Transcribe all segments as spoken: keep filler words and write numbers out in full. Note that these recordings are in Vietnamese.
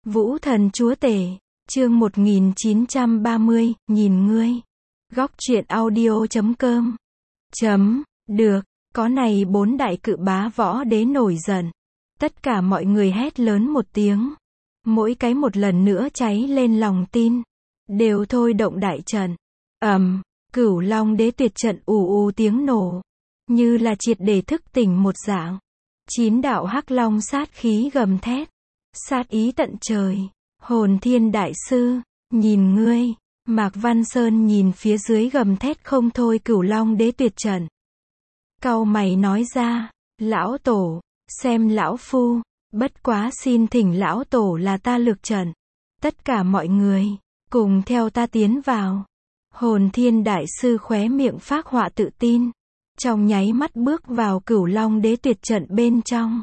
Vũ thần chúa tể, chương một nghìn chín trăm ba mươi, nhìn ngươi. Góc truyện audio chấm com. Chấm, được, có này bốn đại cự bá võ đế nổi giận. Tất cả mọi người hét lớn một tiếng. Mỗi cái một lần nữa cháy lên lòng tin. Đều thôi động đại trận. ầm, Cửu Long đế tuyệt trận ù ù tiếng nổ. Như là triệt để thức tỉnh một dạng. Chín đạo hắc long sát khí gầm thét. Sát ý tận trời. Hồn Thiên đại sư, nhìn ngươi. Mạc Văn Sơn nhìn phía dưới gầm thét không thôi Cửu Long đế tuyệt trận. Cau mày nói ra, lão tổ, xem lão phu, bất quá xin thỉnh lão tổ là ta lược trận. Tất cả mọi người, cùng theo ta tiến vào. Hồn Thiên đại sư khóe miệng phác họa tự tin. Trong nháy mắt bước vào Cửu Long đế tuyệt trận bên trong.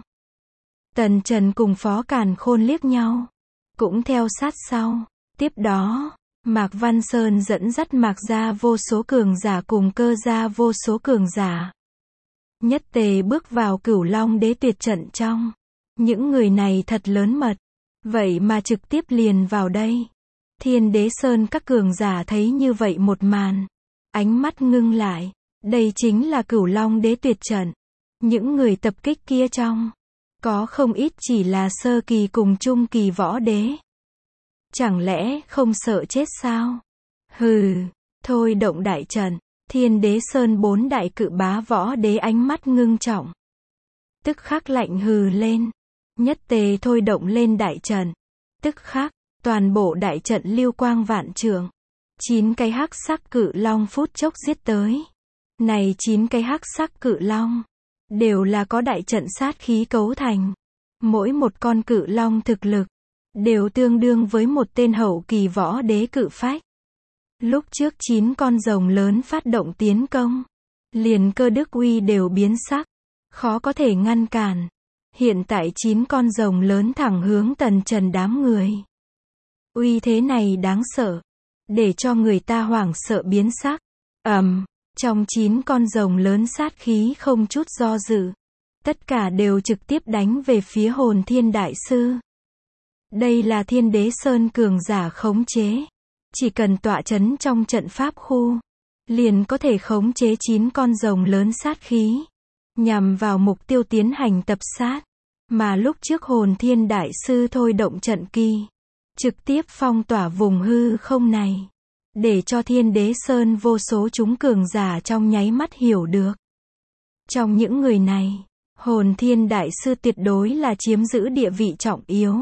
Tần Trần cùng Phó Càn Khôn liếc nhau. Cũng theo sát sau. Tiếp đó, Mạc Văn Sơn dẫn dắt Mạc gia vô số cường giả cùng Cơ gia vô số cường giả. Nhất tề bước vào Cửu Long đế tuyệt trận trong. Những người này thật lớn mật. Vậy mà trực tiếp liền vào đây. Thiên Đế Sơn các cường giả thấy như vậy một màn. Ánh mắt ngưng lại. Đây chính là Cửu Long đế tuyệt trận. Những người tập kích kia trong. Có không ít chỉ là sơ kỳ cùng trung kỳ võ đế. Chẳng lẽ không sợ chết sao? Hừ, thôi động đại trận. Thiên Đế Sơn bốn đại cự bá võ đế ánh mắt ngưng trọng. Tức khắc lạnh hừ lên. Nhất tề thôi động lên đại trận. Tức khắc, toàn bộ đại trận lưu quang vạn trượng. Chín cái hắc sắc cự long phút chốc giết tới. Này chín cái hắc sắc cự long. Đều là có đại trận sát khí cấu thành. Mỗi một con cự long thực lực. Đều tương đương với một tên hậu kỳ võ đế cự phách. Lúc trước chín con rồng lớn phát động tiến công. Liền Cơ Đức Uy đều biến sắc. Khó có thể ngăn cản. Hiện tại chín con rồng lớn thẳng hướng Tần Trần đám người. Uy thế này đáng sợ. Để cho người ta hoảng sợ biến sắc. ầm, trong chín con rồng lớn sát khí không chút do dự. Tất cả đều trực tiếp đánh về phía Hồn Thiên đại sư. Đây là Thiên Đế Sơn cường giả khống chế. Chỉ cần tọa chấn trong trận pháp khu. Liền có thể khống chế chín con rồng lớn sát khí. Nhằm vào mục tiêu tiến hành tập sát. Mà lúc trước Hồn Thiên đại sư thôi động trận kỳ. Trực tiếp phong tỏa vùng hư không này. Để cho Thiên Đế Sơn vô số chúng cường giả trong nháy mắt hiểu được. Trong những người này, Hồn Thiên đại sư tuyệt đối là chiếm giữ địa vị trọng yếu.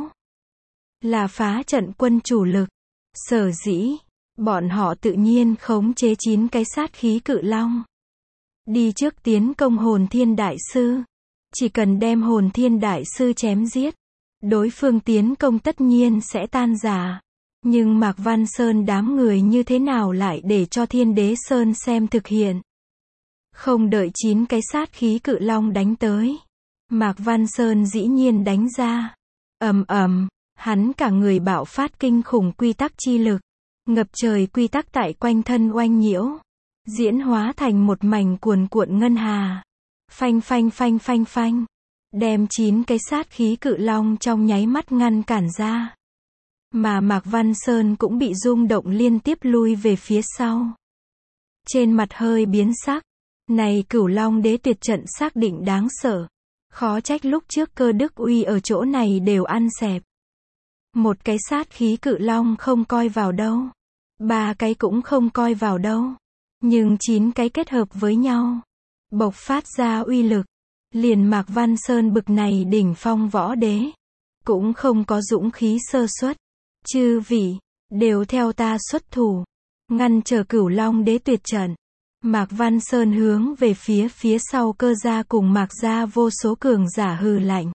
Là phá trận quân chủ lực. Sở dĩ, bọn họ tự nhiên khống chế chín cái sát khí cự long. Đi trước tiến công Hồn Thiên đại sư. Chỉ cần đem Hồn Thiên đại sư chém giết. Đối phương tiến công tất nhiên sẽ tan rã. Nhưng Mạc Văn Sơn đám người như thế nào lại để cho Thiên Đế Sơn xem thực hiện. Không đợi chín cái sát khí cự long đánh tới. Mạc Văn Sơn dĩ nhiên đánh ra. ầm ầm, hắn cả người bạo phát kinh khủng quy tắc chi lực. Ngập trời quy tắc tại quanh thân oanh nhiễu. Diễn hóa thành một mảnh cuồn cuộn ngân hà. Phanh phanh phanh phanh phanh. Đem chín cái sát khí cự long trong nháy mắt ngăn cản ra. Mà Mạc Văn Sơn cũng bị rung động liên tiếp lui về phía sau. Trên mặt hơi biến sắc. Này Cửu Long đế tuyệt trận xác định đáng sợ. Khó trách lúc trước Cơ Đức Uy ở chỗ này đều ăn xẹp. Một cái sát khí cự long không coi vào đâu. Ba cái cũng không coi vào đâu. Nhưng chín cái kết hợp với nhau. Bộc phát ra uy lực. Liền Mạc Văn Sơn bực này đỉnh phong võ đế. Cũng không có dũng khí sơ suất. Chư vị, đều theo ta xuất thủ. Ngăn trở Cửu Long đế tuyệt trận. Mạc Văn Sơn hướng về phía phía sau Cơ gia cùng Mạc gia vô số cường giả hừ lạnh.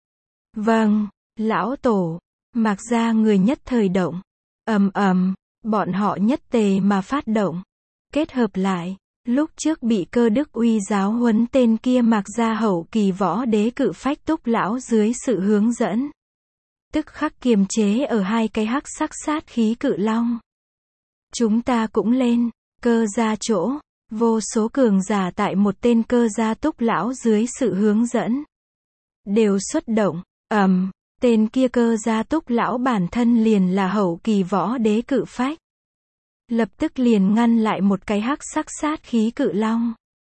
Vâng, lão tổ. Mạc gia người nhất thời động. ầm ầm, bọn họ nhất tề mà phát động. Kết hợp lại, lúc trước bị Cơ Đức Uy giáo huấn tên kia Mạc gia hậu kỳ võ đế cự phách Túc lão dưới sự hướng dẫn. Tức khắc kiềm chế ở hai cái hắc sắc sát khí cự long. Chúng ta cũng lên, Cơ gia chỗ, vô số cường giả tại một tên Cơ gia Túc lão dưới sự hướng dẫn. Đều xuất động, ầm, Tên kia Cơ Gia Túc lão bản thân liền là hậu kỳ võ đế cự phách. Lập tức liền ngăn lại một cái hắc sắc sát khí cự long.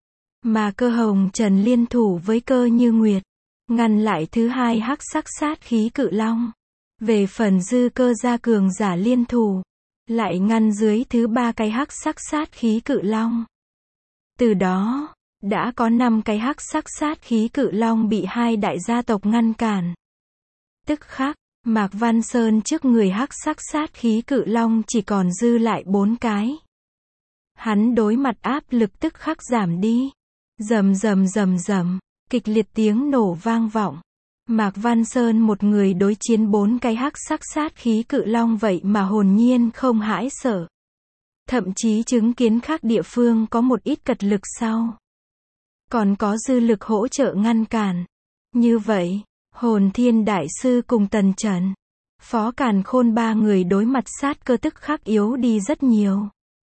Mà Cơ Hồng Trần liên thủ với Cơ Như Nguyệt, ngăn lại thứ hai hắc sắc sát khí cự long. Về phần Dư Cơ gia cường giả liên thủ, lại ngăn dưới thứ ba cái hắc sắc sát khí cự long. Từ đó, đã có năm cái hắc sắc sát khí cự long bị hai đại gia tộc ngăn cản. Tức khắc, Mạc Văn Sơn trước người hắc sắc sát khí cự long chỉ còn dư lại bốn cái. Hắn đối mặt áp lực tức khắc giảm đi. Rầm rầm rầm rầm, kịch liệt tiếng nổ vang vọng. Mạc Văn Sơn một người đối chiến bốn cái hắc sắc sát khí cự long vậy mà hồn nhiên không hãi sợ. Thậm chí chứng kiến khác địa phương có một ít cật lực sau. Còn có dư lực hỗ trợ ngăn cản. Như vậy, Hồn Thiên Đại Sư cùng Tần Trần, Phó Càn Khôn ba người đối mặt sát cơ tức khắc yếu đi rất nhiều.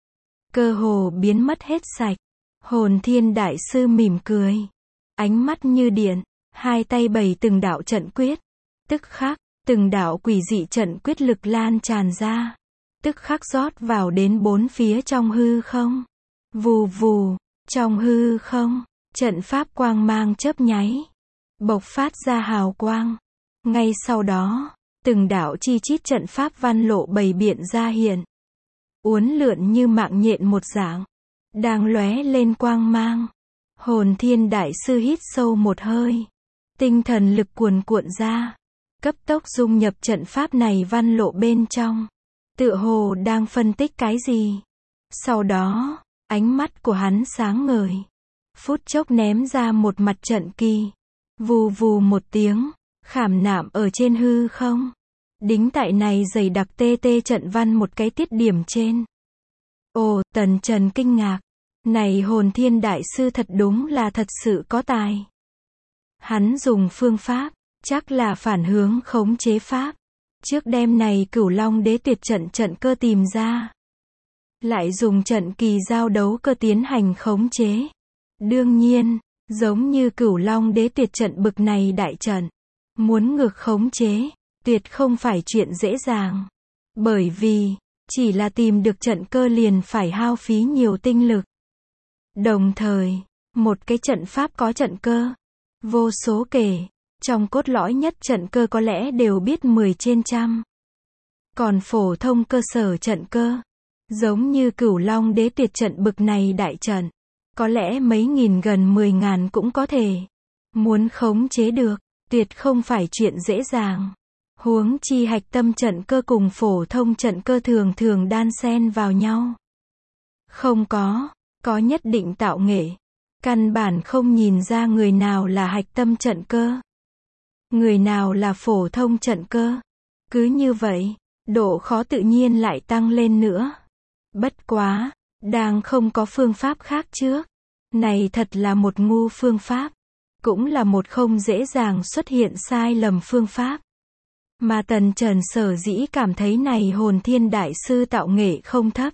Cơ hồ biến mất hết sạch. Hồn Thiên Đại Sư mỉm cười. Ánh mắt như điện, hai tay bày từng đạo trận quyết. Tức khắc, từng đạo quỷ dị trận quyết lực lan tràn ra. Tức khắc rót vào đến bốn phía trong hư không. Vù vù, trong hư không, trận pháp quang mang chớp nháy. Bộc phát ra hào quang. Ngay sau đó, từng đạo chi chít trận pháp văn lộ bày biện ra hiện. Uốn lượn như mạng nhện một dạng. Đang lóe lên quang mang. Hồn Thiên Đại Sư hít sâu một hơi. Tinh thần lực cuồn cuộn ra. Cấp tốc dung nhập trận pháp này văn lộ bên trong. Tựa hồ đang phân tích cái gì. Sau đó, ánh mắt của hắn sáng ngời. Phút chốc ném ra một mặt trận kỳ. Vù vù một tiếng, khảm nạm ở trên hư không. Đính tại này dày đặc tê tê trận văn một cái tiết điểm trên. Ồ, Tần Trần kinh ngạc. Này Hồn Thiên Đại Sư thật đúng là thật sự có tài. Hắn dùng phương pháp, chắc là phản hướng khống chế pháp. Trước đêm này Cửu Long Đế tuyệt trận trận cơ tìm ra. Lại dùng trận kỳ giao đấu cơ tiến hành khống chế. Đương nhiên, giống như Cửu Long Đế tuyệt trận bực này đại trận, muốn ngược khống chế, tuyệt không phải chuyện dễ dàng. Bởi vì, chỉ là tìm được trận cơ liền phải hao phí nhiều tinh lực. Đồng thời, một cái trận pháp có trận cơ, vô số kể, trong cốt lõi nhất trận cơ có lẽ đều biết mười trên trăm. Còn phổ thông cơ sở trận cơ, giống như Cửu Long Đế tuyệt trận bực này đại trận, có lẽ mấy nghìn gần mười ngàn cũng có thể. Muốn khống chế được, tuyệt không phải chuyện dễ dàng. Huống chi hạch tâm trận cơ cùng phổ thông trận cơ thường thường đan xen vào nhau. Không có, có nhất định tạo nghệ. Căn bản không nhìn ra người nào là hạch tâm trận cơ. Người nào là phổ thông trận cơ. Cứ như vậy, độ khó tự nhiên lại tăng lên nữa. Bất quá, đang không có phương pháp khác trước. Này thật là một ngu phương pháp. Cũng là một không dễ dàng xuất hiện sai lầm phương pháp. Mà Tần Trần sở dĩ cảm thấy này Hồn Thiên Đại Sư tạo nghệ không thấp.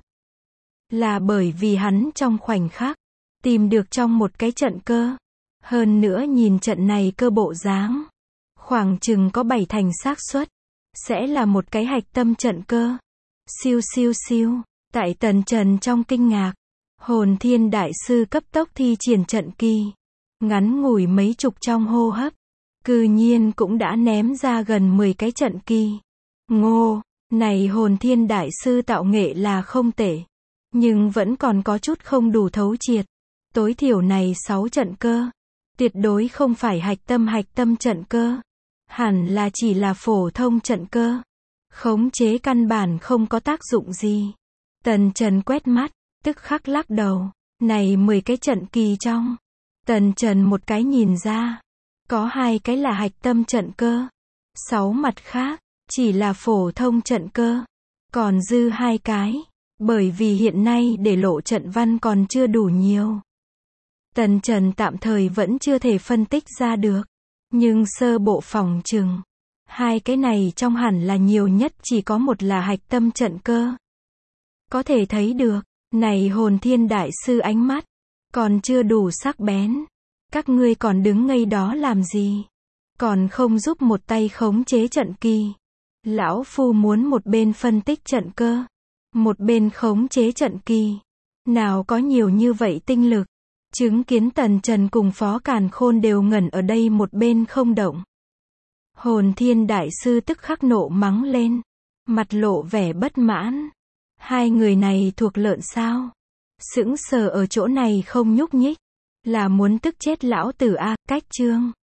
Là bởi vì hắn trong khoảnh khắc, tìm được trong một cái trận cơ. Hơn nữa nhìn trận này cơ bộ dáng. Khoảng chừng có bảy thành xác suất. Sẽ là một cái hạch tâm trận cơ. Siêu siêu siêu. Tại Tần Trần trong kinh ngạc. Hồn Thiên Đại Sư cấp tốc thi triển trận kỳ. Ngắn ngủi mấy chục trong hô hấp. Cư nhiên cũng đã ném ra gần mười cái trận kỳ. Ngô, này Hồn Thiên Đại Sư tạo nghệ là không tệ. Nhưng vẫn còn có chút không đủ thấu triệt. Tối thiểu này sáu trận cơ. Tuyệt đối không phải hạch tâm hạch tâm trận cơ. Hẳn là chỉ là phổ thông trận cơ. Khống chế căn bản không có tác dụng gì. Tần Trần quét mắt, tức khắc lắc đầu. Này mười cái trận kỳ trong. Tần Trần một cái nhìn ra. Có hai cái là hạch tâm trận cơ. Sáu mặt khác, chỉ là phổ thông trận cơ. Còn dư hai cái. Bởi vì hiện nay để lộ trận văn còn chưa đủ nhiều. Tần Trần tạm thời vẫn chưa thể phân tích ra được. Nhưng sơ bộ phòng chừng. Hai cái này trong hẳn là nhiều nhất chỉ có một là hạch tâm trận cơ. Có thể thấy được, này Hồn Thiên Đại Sư ánh mắt. Còn chưa đủ sắc bén. Các ngươi còn đứng ngây đó làm gì? còn không giúp một tay khống chế trận kỳ. Lão Phu muốn một bên phân tích trận cơ, một bên khống chế trận kỳ. Nào có nhiều như vậy tinh lực. Chứng kiến Tần Trần cùng Phó Càn Khôn đều ngẩn ở đây một bên không động. Hồn Thiên Đại Sư tức khắc nộ mắng lên, mặt lộ vẻ bất mãn. Hai người này thuộc lợn sao? Sững sờ ở chỗ này không nhúc nhích, là muốn tức chết lão tử a, cách chương.